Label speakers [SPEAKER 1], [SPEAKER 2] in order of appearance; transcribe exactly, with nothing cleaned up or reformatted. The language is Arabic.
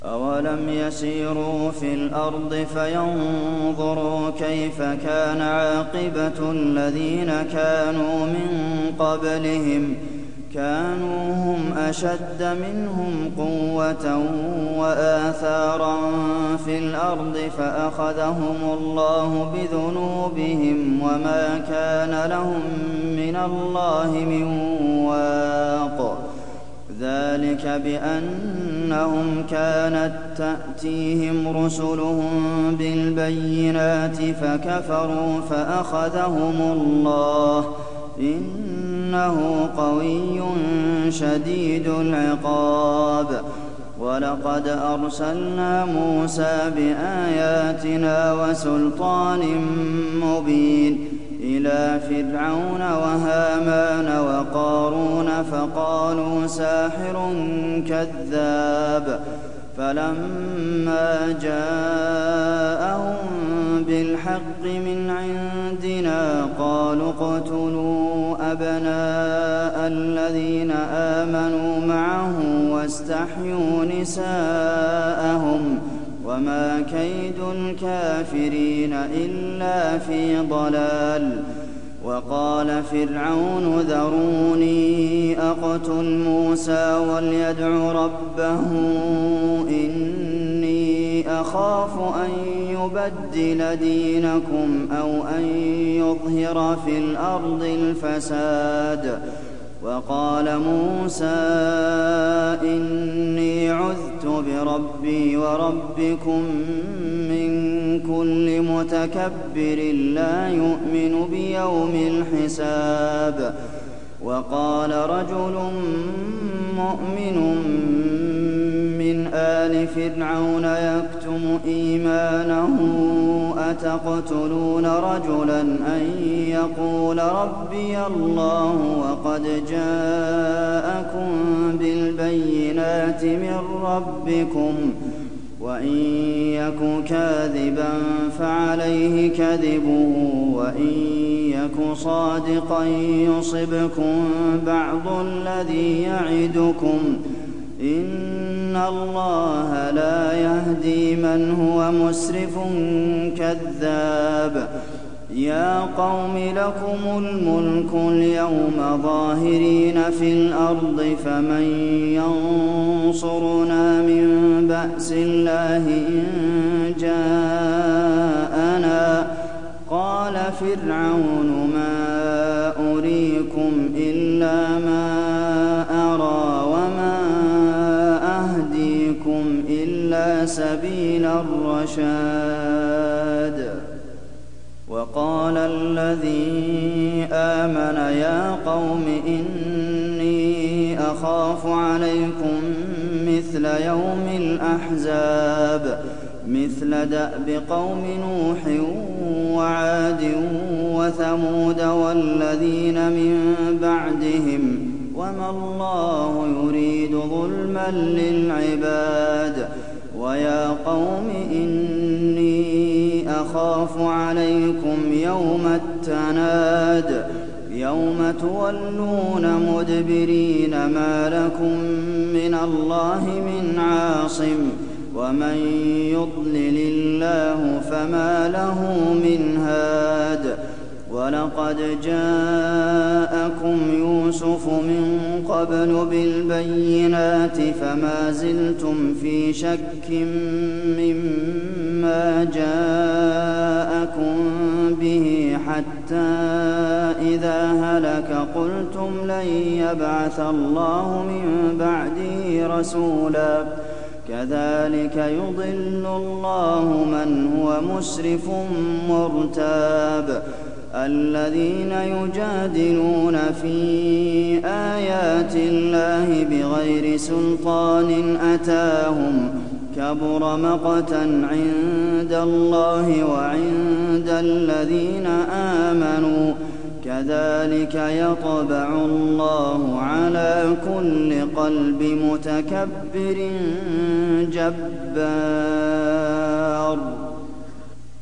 [SPEAKER 1] أَوَلَمْ يَسِيرُوا فِي الْأَرْضِ فَيَنظُرُوا كَيْفَ كَانَ عَاقِبَةُ الَّذِينَ كَانُوا مِن قَبْلِهِمْ ۚ كَانُوا هُمْ أَشَدَّ مِنْهُمْ قُوَّةً وَآثَارًا فِي الْأَرْضِ فَأَخَذَهُمُ اللَّهُ بِذُنُوبِهِمْ ۗ وَمَا كَانَ لَهُم مِّنَ اللَّهِ مِن وَاقٍ. ذَٰلِكَ بِأَنَّهُمْ كَانَت تَّأْتِيهِمْ رُسُلُهُم بِالْبَيِّنَاتِ فَكَفَرُوا فَأَخَذَهُمُ اللَّهُ ۚ إِنَّهُ قَوِيٌّ شَدِيدُ الْعِقَابِ. وَلَقَدْ أَرْسَلْنَا مُوسَىٰ بِآيَاتِنَا وَسُلْطَانٍ مُّبِينٍ إِلَىٰ فِرْعَوْنَ وَهَامَانَ وَقَارُونَ فَقَالُوا سَاحِرٌ كَذَّابٌ. فَلَمَّا جَاءَهُم بِالْحَقِّ مِنْ عِندِنَا قَالُوا اقْتُلُوا أَبْنَاءَ الَّذِينَ آمَنُوا مَعَهُ وَاسْتَحْيُوا نِسَاءَهُمْ ۚ وَمَا كَيْدُ الْكَافِرِينَ إِلَّا فِي ضَلَالٍ. وَقَالَ فِرْعَوْنُ ذَرُونِي أَقْتُلْ مُوسَىٰ وَلْيَدْعُ رَبَّهُ إِنِّي أَخَافُ أَن يُبَدِّلَ دِينَكُمْ أَوْ أَن يُظْهِرَ فِي الْأَرْضِ الْفَسَادَ. وَقَالَ مُوسَىٰ إِنِّي عُذْتُ بِرَبِّي وَرَبِّكُم مِّن كُلِّ مُتَكَبِّرٍ لَّا يُؤْمِنُ بِيَوْمِ الْحِسَابِ. وَقَالَ رَجُلٌ مُّؤْمِنٌ مِّنْ آلِ فِرْعَوْنَ يَكْتُمُ إِيمَانَهُ أَتَقْتُلُونَ رَجُلًا أَن يَقُولَ رَبِّيَ اللَّهُ وَقَدْ جَاءَكُم بِالْبَيِّنَاتِ مِن رَّبِّكُمْ ۖ وَإِن يَكُ كَاذِبًا فَعَلَيْهِ كَذِبُهُ وَإِن يَكُ صَادِقًا يُصِبْكُم بَعْضُ الَّذِي يَعِدُكُمْ ۖ إِنَّ اللَّهَ لَا يَهْدِي مَنْ هُوَ مُسْرِفٌ كَذَّابٌ. يَا قَوْمِ لَكُمُ الْمُلْكُ الْيَوْمَ ظَاهِرِينَ فِي الْأَرْضِ فَمَن يَنصُرُنَا مِن بَأْسِ اللَّهِ إِن جَاءَنَا ۚ قَالَ فِرْعَوْنُ مَا أُرِيكُمْ إِلَّا مَا أَرَىٰ وَمَا أَهْدِيكُمْ إِلَّا سَبِيلَ الرَّشَادِ. وَقَالَ الَّذِي آمَنَ يَا قَوْمِ إِنِّي أَخَافُ عَلَيْكُم مِّثْلَ يَوْمِ الْأَحْزَابِ مِثْلَ دَأْبِ قَوْمِ نُوحٍ وَعَادٍ وَثَمُودَ وَالَّذِينَ مِن بَعْدِهِمْ ۚ وَمَا اللَّهُ يُرِيدُ ظُلْمًا لِّلْعِبَادِ. وَيَا قَوْمِ إِنِّي أَخَافُ عَلَيْكُمْ يَوْمَ التَّنَادِ يَوْمَ تُوَلُّونَ مُدْبِرِينَ مَا لَكُم مِّنَ اللَّهِ مِنْ عَاصِمٍ ۗ وَمَن يُضْلِلِ اللَّهُ فَمَا لَهُ مِنْ هَادٍ. وَلَقَدْ جَاءَكُمْ يُوسُفُ مِن قَبْلُ بِالْبَيِّنَاتِ فَمَا زِلْتُمْ فِي شَكٍّ مِّمَّا جَاءَكُم بِهِ حَتَّىٰ إِذَا هَلَكَ قُلْتُمْ لَن يَبْعَثَ اللَّهُ مِن بَعْدِهِ رَسُولًا ۚ كَذَٰلِكَ يُضِلُّ اللَّهُ مَنْ هُوَ مُسْرِفٌ مُّرْتَابٌ. الَّذِينَ يُجَادِلُونَ فِي آيَاتِ اللَّهِ بِغَيْرِ سُلْطَانٍ أَتَاهُمْ ۖ كَبُرَ مَقْتًا عِندَ اللَّهِ وَعِندَ الَّذِينَ آمَنُوا ۚ كَذَٰلِكَ يَطْبَعُ اللَّهُ عَلَىٰ كُلِّ قَلْبِ مُتَكَبِّرٍ جَبَّارٍ.